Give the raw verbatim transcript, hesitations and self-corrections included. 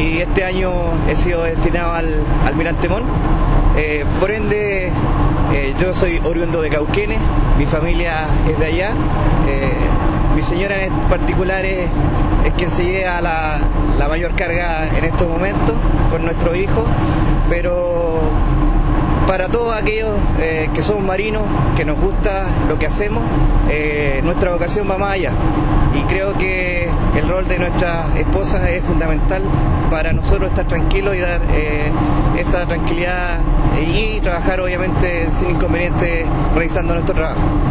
y este año he sido destinado al Almirante Montt. Eh, por ende, eh, yo soy oriundo de Cauquenes, mi familia es de allá, eh, mi señora en particular es, es quien se lleva la, la mayor carga en estos momentos con nuestro hijo, pero para todos aquellos eh, que somos marinos, que nos gusta lo que hacemos, eh, nuestra vocación va más allá, y creo que el rol de nuestras esposas es fundamental para nosotros estar tranquilos y dar eh, esa tranquilidad y trabajar obviamente sin inconveniente realizando nuestro trabajo.